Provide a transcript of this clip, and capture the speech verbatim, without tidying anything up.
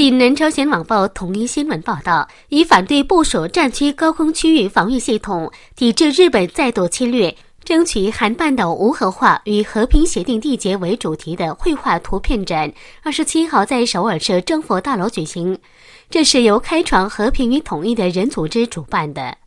据南朝鲜网报统一新闻报道，以反对部署战区高空区域防御系统，抵制日本再度侵略，争取韩半岛无核化与和平协定缔结为主题的绘画图片展，二十七号在首尔市政府大楼举行。这是由开创和平与统一的人组织主办的。